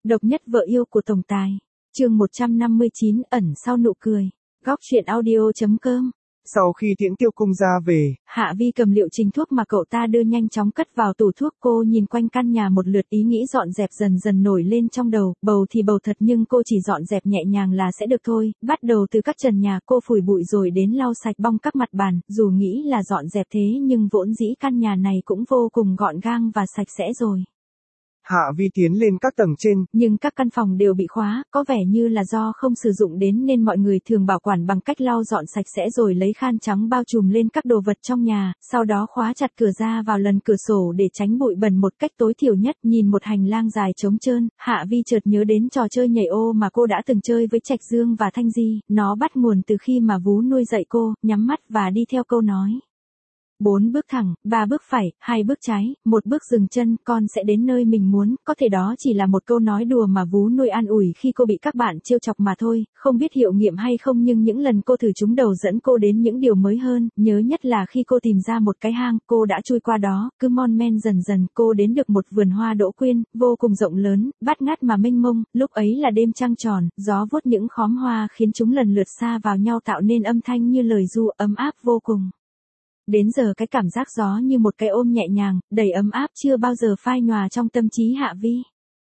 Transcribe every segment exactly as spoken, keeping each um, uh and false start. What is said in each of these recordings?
Độc nhất vợ yêu của tổng tài. Chương một trăm năm mươi chín ẩn sau nụ cười. Góc truyện audio chấm com. Sau khi Tiễn Tiêu Cung ra về, Hạ Vi cầm liệu trình thuốc mà cậu ta đưa nhanh chóng cất vào tủ thuốc. Cô nhìn quanh căn nhà một lượt, ý nghĩ dọn dẹp dần dần nổi lên trong đầu. Bầu thì bầu thật nhưng cô chỉ dọn dẹp nhẹ nhàng là sẽ được thôi. Bắt đầu từ các trần nhà, cô phủi bụi rồi đến lau sạch bong các mặt bàn. Dù nghĩ là dọn dẹp thế nhưng vốn dĩ căn nhà này cũng vô cùng gọn gàng và sạch sẽ rồi. Hạ Vi tiến lên các tầng trên, nhưng các căn phòng đều bị khóa, có vẻ như là do không sử dụng đến nên mọi người thường bảo quản bằng cách lau dọn sạch sẽ rồi lấy khăn trắng bao trùm lên các đồ vật trong nhà, sau đó khóa chặt cửa ra vào lần cửa sổ để tránh bụi bẩn một cách tối thiểu nhất. Nhìn một hành lang dài trống trơn, Hạ Vi chợt nhớ đến trò chơi nhảy ô mà cô đã từng chơi với Trạch Dương và Thanh Di, nó bắt nguồn từ khi mà vú nuôi dạy cô, nhắm mắt và đi theo câu nói. Bốn bước thẳng, ba bước phải, hai bước trái, một bước dừng chân, con sẽ đến nơi mình muốn. Có thể đó chỉ là một câu nói đùa mà vú nuôi an ủi khi cô bị các bạn trêu chọc mà thôi, không biết hiệu nghiệm hay không, nhưng những lần cô thử chúng đầu dẫn cô đến những điều mới hơn. Nhớ nhất là khi cô tìm ra một cái hang, cô đã chui qua đó, cứ mon men dần dần, cô đến được một vườn hoa đỗ quyên, vô cùng rộng lớn, bát ngát mà mênh mông. Lúc ấy là đêm trăng tròn, gió vuốt những khóm hoa khiến chúng lần lượt sa vào nhau tạo nên âm thanh như lời ru, ấm áp vô cùng. Đến giờ cái cảm giác gió như một cái ôm nhẹ nhàng, đầy ấm áp chưa bao giờ phai nhòa trong tâm trí Hạ Vi.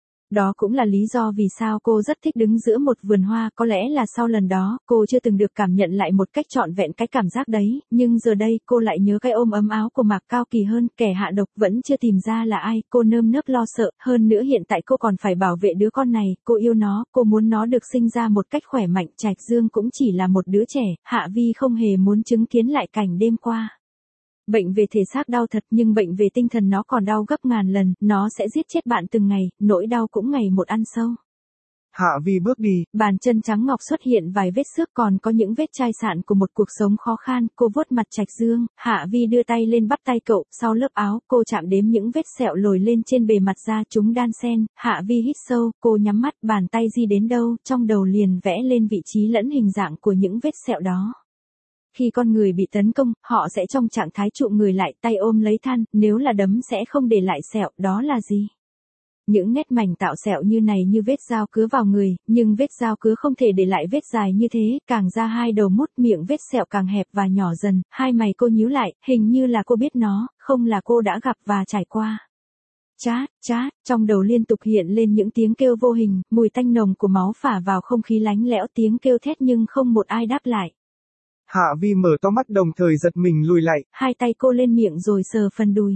Đó cũng là lý do vì sao cô rất thích đứng giữa một vườn hoa, có lẽ là sau lần đó, cô chưa từng được cảm nhận lại một cách trọn vẹn cái cảm giác đấy, nhưng giờ đây cô lại nhớ cái ôm ấm áo của Mạc Cao Kỳ hơn, kẻ hạ độc vẫn chưa tìm ra là ai, cô nơm nớp lo sợ, hơn nữa hiện tại cô còn phải bảo vệ đứa con này, cô yêu nó, cô muốn nó được sinh ra một cách khỏe mạnh. Trạch Dương cũng chỉ là một đứa trẻ, Hạ Vi không hề muốn chứng kiến lại cảnh đêm qua. Bệnh về thể xác đau thật nhưng bệnh về tinh thần nó còn đau gấp ngàn lần, nó sẽ giết chết bạn từng ngày, nỗi đau cũng ngày một ăn sâu. Hạ Vi bước đi, bàn chân trắng ngọc xuất hiện vài vết xước, còn có những vết chai sạn của một cuộc sống khó khăn. Cô vuốt mặt Trạch Dương, Hạ Vi đưa tay lên bắt tay cậu, sau lớp áo, cô chạm đếm những vết sẹo lồi lên trên bề mặt da, chúng đan xen. Hạ Vi hít sâu, cô nhắm mắt, bàn tay di đến đâu, trong đầu liền vẽ lên vị trí lẫn hình dạng của những vết sẹo đó. Khi con người bị tấn công, họ sẽ trong trạng thái trụ người lại, tay ôm lấy than, nếu là đấm sẽ không để lại sẹo, đó là gì? Những nét mảnh tạo sẹo như này như vết dao cứa vào người, nhưng vết dao cứa không thể để lại vết dài như thế, càng ra hai đầu mút, miệng vết sẹo càng hẹp và nhỏ dần. Hai mày cô nhíu lại, hình như là cô biết nó, không là cô đã gặp và trải qua. Chát, chát, trong đầu liên tục hiện lên những tiếng kêu vô hình, mùi tanh nồng của máu phả vào không khí lánh lẽo, tiếng kêu thét nhưng không một ai đáp lại. Hạ Vi mở to mắt đồng thời giật mình lùi lại. Hai tay cô lên miệng rồi sờ phần đùi.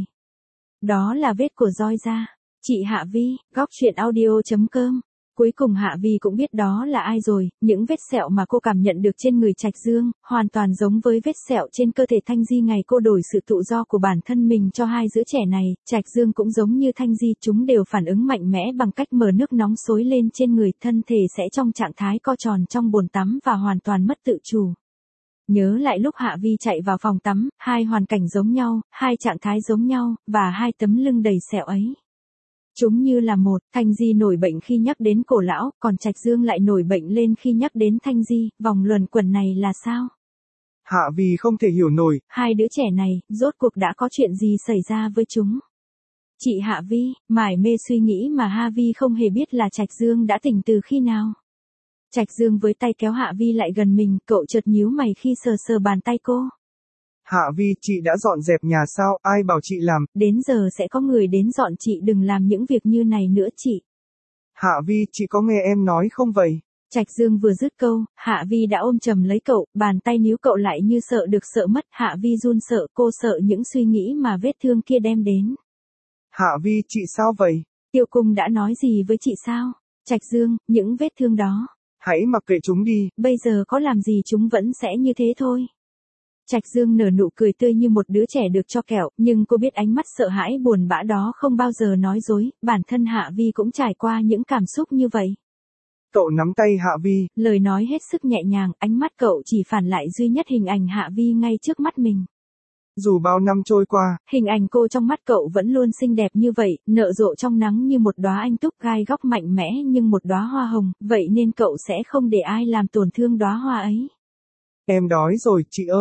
Đó là vết của roi da. Chị Hạ Vi, góc truyện audio chấm com. Cuối cùng Hạ Vi cũng biết đó là ai rồi, những vết sẹo mà cô cảm nhận được trên người Trạch Dương, hoàn toàn giống với vết sẹo trên cơ thể Thanh Di ngày cô đổi sự tự do của bản thân mình cho hai đứa trẻ này. Trạch Dương cũng giống như Thanh Di, chúng đều phản ứng mạnh mẽ bằng cách mở nước nóng xối lên trên người, thân thể sẽ trong trạng thái co tròn trong bồn tắm và hoàn toàn mất tự chủ. Nhớ lại lúc Hạ Vi chạy vào phòng tắm, hai hoàn cảnh giống nhau, hai trạng thái giống nhau, và hai tấm lưng đầy sẹo ấy. Chúng như là một. Thanh Di nổi bệnh khi nhắc đến cổ lão, còn Trạch Dương lại nổi bệnh lên khi nhắc đến Thanh Di, vòng luẩn quẩn này là sao? Hạ Vi không thể hiểu nổi. Hai đứa trẻ này, rốt cuộc đã có chuyện gì xảy ra với chúng? Chị Hạ Vi, mải mê suy nghĩ mà Hạ Vi không hề biết là Trạch Dương đã tỉnh từ khi nào. Trạch Dương với tay kéo Hạ Vi lại gần mình, cậu chợt nhíu mày khi sờ sờ bàn tay cô. Hạ Vi, chị đã dọn dẹp nhà sao, ai bảo chị làm? Đến giờ sẽ có người đến dọn, chị đừng làm những việc như này nữa chị. Hạ Vi, chị có nghe em nói không vậy? Trạch Dương vừa dứt câu, Hạ Vi đã ôm chầm lấy cậu, bàn tay níu cậu lại như sợ được sợ mất. Hạ Vi run sợ, cô sợ những suy nghĩ mà vết thương kia đem đến. Hạ Vi, chị sao vậy? Tiêu Cung đã nói gì với chị sao? Trạch Dương, những vết thương đó. Hãy mặc kệ chúng đi. Bây giờ có làm gì chúng vẫn sẽ như thế thôi. Trạch Dương nở nụ cười tươi như một đứa trẻ được cho kẹo, nhưng cô biết ánh mắt sợ hãi buồn bã đó không bao giờ nói dối, bản thân Hạ Vi cũng trải qua những cảm xúc như vậy. Cậu nắm tay Hạ Vi. Lời nói hết sức nhẹ nhàng, ánh mắt cậu chỉ phản lại duy nhất hình ảnh Hạ Vi ngay trước mắt mình. Dù bao năm trôi qua, hình ảnh cô trong mắt cậu vẫn luôn xinh đẹp như vậy, nở rộ trong nắng như một đóa anh túc, gai góc mạnh mẽ nhưng một đóa hoa hồng, vậy nên cậu sẽ không để ai làm tổn thương đóa hoa ấy. Em đói rồi, chị ơi.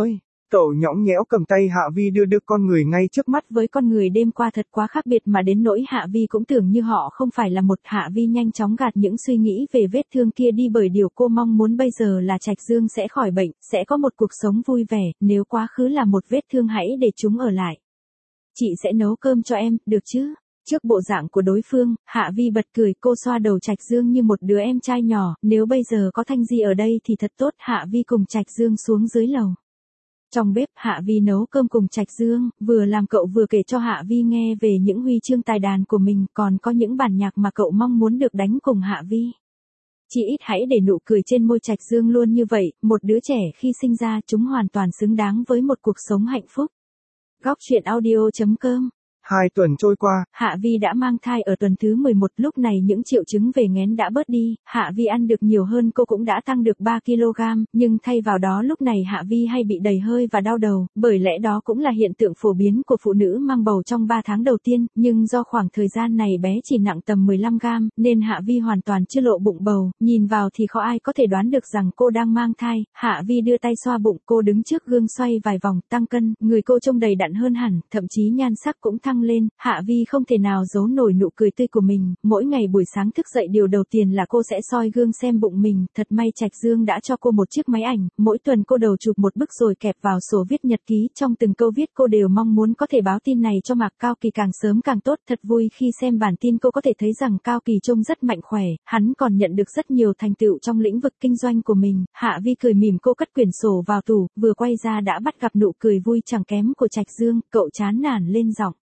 Cậu nhõng nhẽo cầm tay Hạ Vi đưa đưa con người ngay trước mắt. Với con người đêm qua thật quá khác biệt mà đến nỗi Hạ Vi cũng tưởng như họ không phải là một. Hạ Vi nhanh chóng gạt những suy nghĩ về vết thương kia đi, bởi điều cô mong muốn bây giờ là Trạch Dương sẽ khỏi bệnh, sẽ có một cuộc sống vui vẻ. Nếu quá khứ là một vết thương hãy để chúng ở lại. Chị sẽ nấu cơm cho em, được chứ? Trước bộ dạng của đối phương, Hạ Vi bật cười, cô xoa đầu Trạch Dương như một đứa em trai nhỏ. Nếu bây giờ có Thanh Di ở đây thì thật tốt. Hạ Vi cùng Trạch Dương xuống dưới lầu. Trong bếp, Hạ Vi nấu cơm cùng Trạch Dương, vừa làm cậu vừa kể cho Hạ Vi nghe về những huy chương tài đàn của mình, còn có những bản nhạc mà cậu mong muốn được đánh cùng Hạ Vi. Chỉ ít hãy để nụ cười trên môi Trạch Dương luôn như vậy, một đứa trẻ khi sinh ra chúng hoàn toàn xứng đáng với một cuộc sống hạnh phúc. Góc truyện audio chấm com. Hai tuần trôi qua, Hạ Vi đã mang thai ở tuần thứ mười một, lúc này những triệu chứng về nghén đã bớt đi, Hạ Vi ăn được nhiều hơn, cô cũng đã tăng được ba ki lô gam, nhưng thay vào đó lúc này Hạ Vi hay bị đầy hơi và đau đầu, bởi lẽ đó cũng là hiện tượng phổ biến của phụ nữ mang bầu trong ba tháng đầu tiên, nhưng do khoảng thời gian này bé chỉ nặng tầm mười lăm gam, nên Hạ Vi hoàn toàn chưa lộ bụng bầu, nhìn vào thì khó ai có thể đoán được rằng cô đang mang thai. Hạ Vi đưa tay xoa bụng, cô đứng trước gương xoay vài vòng, tăng cân, người cô trông đầy đặn hơn hẳn, thậm chí nhan sắc cũng tăng lên. Hạ Vi không thể nào giấu nổi nụ cười tươi của mình, mỗi ngày buổi sáng thức dậy điều đầu tiên là cô sẽ soi gương xem bụng mình, thật may Trạch Dương đã cho cô một chiếc máy ảnh, mỗi tuần cô đầu chụp một bức rồi kẹp vào sổ viết nhật ký, trong từng câu viết cô đều mong muốn có thể báo tin này cho Mạc Cao Kỳ càng sớm càng tốt. Thật vui khi xem bản tin cô có thể thấy rằng Cao Kỳ trông rất mạnh khỏe, hắn còn nhận được rất nhiều thành tựu trong lĩnh vực kinh doanh của mình. Hạ Vi cười mỉm, cô cất quyển sổ vào tủ, vừa quay ra đã bắt gặp nụ cười vui chẳng kém của Trạch Dương, cậu chán nản lên giọng.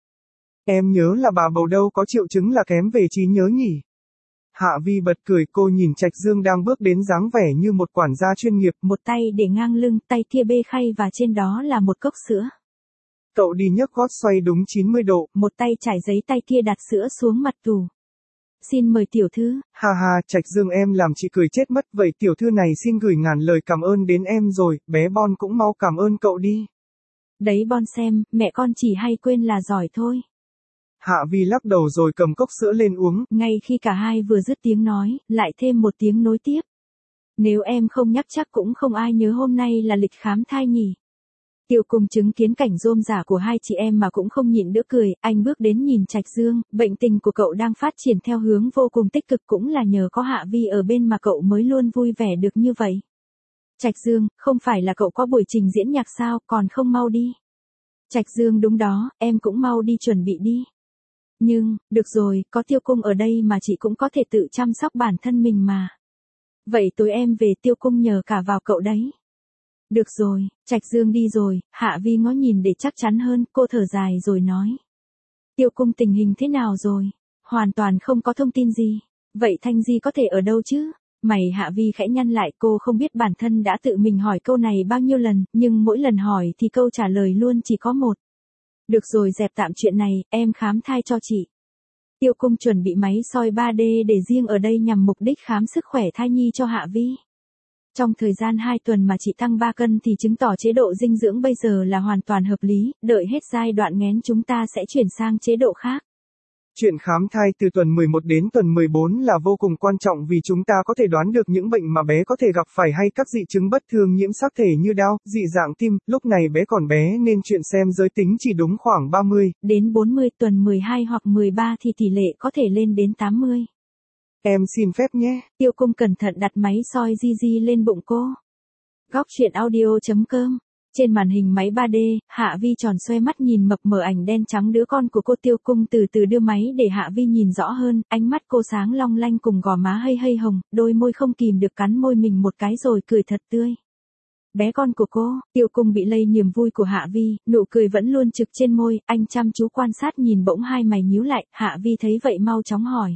Em nhớ là bà bầu đâu có triệu chứng là kém về trí nhớ nhỉ? Hạ Vi bật cười, cô nhìn Trạch Dương đang bước đến dáng vẻ như một quản gia chuyên nghiệp. Một tay để ngang lưng, tay kia bê khay và trên đó là một cốc sữa. Cậu đi nhấc gót xoay đúng chín mươi độ. Một tay trải giấy, tay kia đặt sữa xuống mặt tủ. Xin mời tiểu thư. Ha ha, Trạch Dương em làm chị cười chết mất, vậy tiểu thư này xin gửi ngàn lời cảm ơn đến em rồi, bé Bon cũng mau cảm ơn cậu đi. Đấy Bon xem, mẹ con chỉ hay quên là giỏi thôi. Hạ Vi lắc đầu rồi cầm cốc sữa lên uống. Ngay khi cả hai vừa dứt tiếng nói, lại thêm một tiếng nối tiếp. Nếu em không nhắc chắc cũng không ai nhớ hôm nay là lịch khám thai nhỉ. Tiêu Cung chứng kiến cảnh rôm rả của hai chị em mà cũng không nhịn được cười, anh bước đến nhìn Trạch Dương, bệnh tình của cậu đang phát triển theo hướng vô cùng tích cực, cũng là nhờ có Hạ Vi ở bên mà cậu mới luôn vui vẻ được như vậy. Trạch Dương, không phải là cậu có buổi trình diễn nhạc sao, còn không mau đi. Trạch Dương, đúng đó, em cũng mau đi chuẩn bị đi. Nhưng, được rồi, có Tiêu Cung ở đây mà chị cũng có thể tự chăm sóc bản thân mình mà. Vậy tối em về Tiêu Cung nhờ cả vào cậu đấy. Được rồi, Trạch Dương đi rồi, Hạ Vi ngó nhìn để chắc chắn hơn, cô thở dài rồi nói. Tiêu Cung tình hình thế nào rồi? Hoàn toàn không có thông tin gì. Vậy Thanh Di có thể ở đâu chứ? Mày Hạ Vi khẽ nhăn lại, cô không biết bản thân đã tự mình hỏi câu này bao nhiêu lần, nhưng mỗi lần hỏi thì câu trả lời luôn chỉ có một. Được rồi, dẹp tạm chuyện này, em khám thai cho chị. Tiêu Cung chuẩn bị máy soi ba D để riêng ở đây nhằm mục đích khám sức khỏe thai nhi cho Hạ Vi. Trong thời gian hai tuần mà chị tăng ba cân thì chứng tỏ chế độ dinh dưỡng bây giờ là hoàn toàn hợp lý, đợi hết giai đoạn nghén chúng ta sẽ chuyển sang chế độ khác. Chuyện khám thai từ tuần mười một đến tuần mười bốn là vô cùng quan trọng vì chúng ta có thể đoán được những bệnh mà bé có thể gặp phải hay các dị chứng bất thường nhiễm sắc thể như đau, dị dạng tim. Lúc này bé còn bé nên chuyện xem giới tính chỉ đúng khoảng ba mươi đến bốn mươi, tuần mười hai hoặc mười ba thì tỷ lệ có thể lên đến tám mươi. Em xin phép nhé. Tiêu Cung cẩn thận đặt máy soi di di lên bụng cô. Góc truyện audio chấm com. Trên màn hình máy ba D, Hạ Vi tròn xoe mắt nhìn mập mờ ảnh đen trắng đứa con của cô. Tiêu Cung từ từ đưa máy để Hạ Vi nhìn rõ hơn, ánh mắt cô sáng long lanh cùng gò má hơi hơi hồng, đôi môi không kìm được cắn môi mình một cái rồi cười thật tươi. Bé con của cô, Tiêu Cung bị lây niềm vui của Hạ Vi, nụ cười vẫn luôn trực trên môi, anh chăm chú quan sát nhìn bỗng hai mày nhíu lại, Hạ Vi thấy vậy mau chóng hỏi.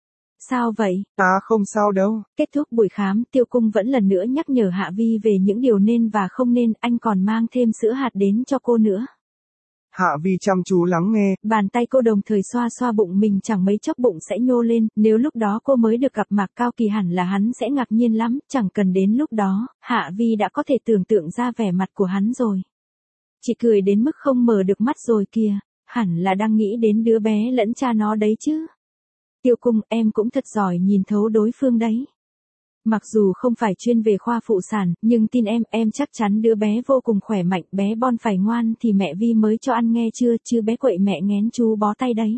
Sao vậy? À không sao đâu. Kết thúc buổi khám, Tiêu Cung vẫn lần nữa nhắc nhở Hạ Vi về những điều nên và không nên, anh còn mang thêm sữa hạt đến cho cô nữa. Hạ Vi chăm chú lắng nghe. Bàn tay cô đồng thời xoa xoa bụng mình, chẳng mấy chốc bụng sẽ nhô lên, nếu lúc đó cô mới được gặp Mạc Cao Kỳ hẳn là hắn sẽ ngạc nhiên lắm, chẳng cần đến lúc đó, Hạ Vi đã có thể tưởng tượng ra vẻ mặt của hắn rồi. Chị cười đến mức không mở được mắt rồi kìa, hẳn là đang nghĩ đến đứa bé lẫn cha nó đấy chứ. Tiêu Cung, em cũng thật giỏi nhìn thấu đối phương đấy. Mặc dù không phải chuyên về khoa phụ sản, nhưng tin em, em chắc chắn đứa bé vô cùng khỏe mạnh, bé Bon phải ngoan thì mẹ Vi mới cho ăn nghe chưa, chứ bé quậy mẹ nghén chú bó tay đấy.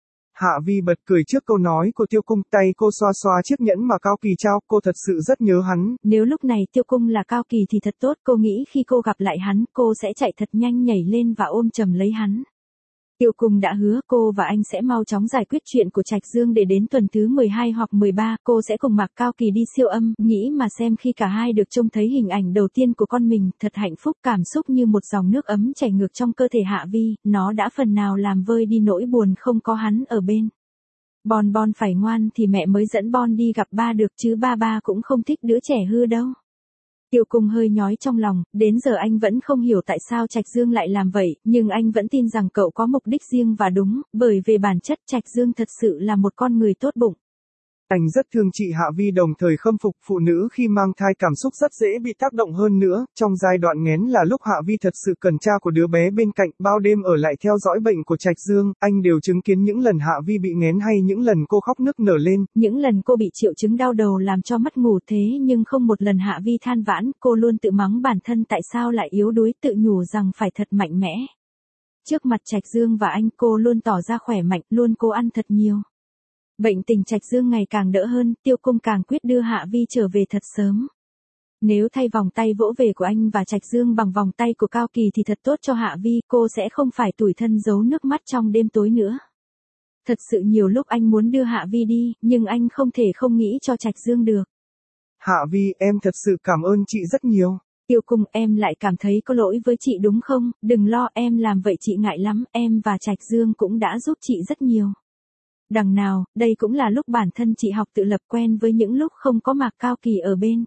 Hạ Vi bật cười trước câu nói của Tiêu Cung, tay cô xoa xoa chiếc nhẫn mà Cao Kỳ trao, cô thật sự rất nhớ hắn. Nếu lúc này Tiêu Cung là Cao Kỳ thì thật tốt, cô nghĩ khi cô gặp lại hắn, cô sẽ chạy thật nhanh nhảy lên và ôm chầm lấy hắn. Tiêu Cung đã hứa cô và anh sẽ mau chóng giải quyết chuyện của Trạch Dương để đến tuần thứ mười hai hoặc mười ba, cô sẽ cùng Mạc Cao Kỳ đi siêu âm, nghĩ mà xem khi cả hai được trông thấy hình ảnh đầu tiên của con mình, thật hạnh phúc, cảm xúc như một dòng nước ấm chảy ngược trong cơ thể Hạ Vi, nó đã phần nào làm vơi đi nỗi buồn không có hắn ở bên. Bon Bon phải ngoan thì mẹ mới dẫn Bon đi gặp ba được chứ ba ba cũng không thích đứa trẻ hư đâu. Tiêu Cung hơi nhói trong lòng, đến giờ anh vẫn không hiểu tại sao Trạch Dương lại làm vậy, nhưng anh vẫn tin rằng cậu có mục đích riêng và đúng, bởi về bản chất Trạch Dương thật sự là một con người tốt bụng. Anh rất thương chị Hạ Vi, đồng thời khâm phục phụ nữ khi mang thai cảm xúc rất dễ bị tác động hơn nữa, trong giai đoạn nghén là lúc Hạ Vi thật sự cần cha của đứa bé bên cạnh, bao đêm ở lại theo dõi bệnh của Trạch Dương, anh đều chứng kiến những lần Hạ Vi bị nghén hay những lần cô khóc nức nở lên. Những lần cô bị triệu chứng đau đầu làm cho mất ngủ thế nhưng không một lần Hạ Vi than vãn, cô luôn tự mắng bản thân tại sao lại yếu đuối, tự nhủ rằng phải thật mạnh mẽ. Trước mặt Trạch Dương và anh cô luôn tỏ ra khỏe mạnh, luôn cố ăn thật nhiều. Bệnh tình Trạch Dương ngày càng đỡ hơn, Tiêu Cung càng quyết đưa Hạ Vi trở về thật sớm. Nếu thay vòng tay vỗ về của anh và Trạch Dương bằng vòng tay của Cao Kỳ thì thật tốt cho Hạ Vi, cô sẽ không phải tủi thân giấu nước mắt trong đêm tối nữa. Thật sự nhiều lúc anh muốn đưa Hạ Vi đi, nhưng anh không thể không nghĩ cho Trạch Dương được. Hạ Vi, em thật sự cảm ơn chị rất nhiều. Tiêu Cung, em lại cảm thấy có lỗi với chị đúng không? Đừng lo, em làm vậy chị ngại lắm, em và Trạch Dương cũng đã giúp chị rất nhiều. Đằng nào, đây cũng là lúc bản thân chị học tự lập, quen với những lúc không có Mạc Cao Kỳ ở bên.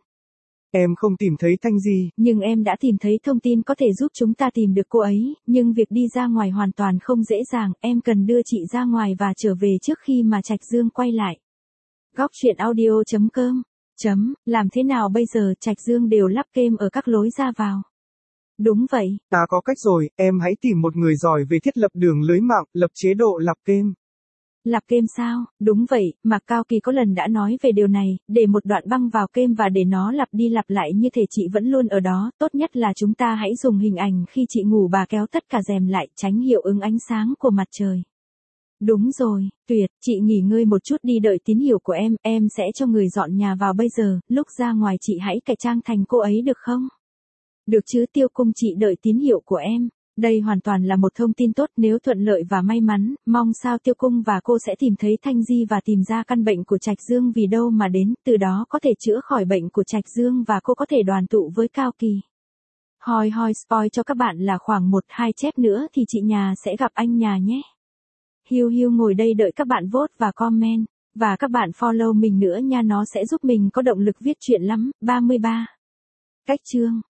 Em không tìm thấy Thanh gì. Nhưng em đã tìm thấy thông tin có thể giúp chúng ta tìm được cô ấy, nhưng việc đi ra ngoài hoàn toàn không dễ dàng, em cần đưa chị ra ngoài và trở về trước khi mà Trạch Dương quay lại. Góc truyện audio chấm com chấm, làm thế nào bây giờ, Trạch Dương đều lắp game ở các lối ra vào. Đúng vậy. Ta có cách rồi, em hãy tìm một người giỏi về thiết lập đường lưới mạng, lập chế độ lặp game. Lặp game sao? Đúng vậy, Mạc Cao Kỳ có lần đã nói về điều này, để một đoạn băng vào game và để nó lặp đi lặp lại như thể chị vẫn luôn ở đó, tốt nhất là chúng ta hãy dùng hình ảnh khi chị ngủ, bà kéo tất cả rèm lại, tránh hiệu ứng ánh sáng của mặt trời. Đúng rồi, tuyệt, chị nghỉ ngơi một chút đi, đợi tín hiệu của em, em sẽ cho người dọn nhà vào bây giờ, lúc ra ngoài chị hãy cải trang thành cô ấy được không? Được chứ Tiêu Cung, chị đợi tín hiệu của em. Đây hoàn toàn là một thông tin tốt, nếu thuận lợi và may mắn, mong sao Tiêu Cung và cô sẽ tìm thấy Thanh Di và tìm ra căn bệnh của Trạch Dương vì đâu mà đến, từ đó có thể chữa khỏi bệnh của Trạch Dương và cô có thể đoàn tụ với Cao Kỳ. Hoi hoi spoil cho các bạn là khoảng một hai chép nữa thì chị nhà sẽ gặp anh nhà nhé. Hiu hiu ngồi đây đợi các bạn vote và comment, và các bạn follow mình nữa nha, nó sẽ giúp mình có động lực viết truyện lắm. ba mươi ba. Cách chương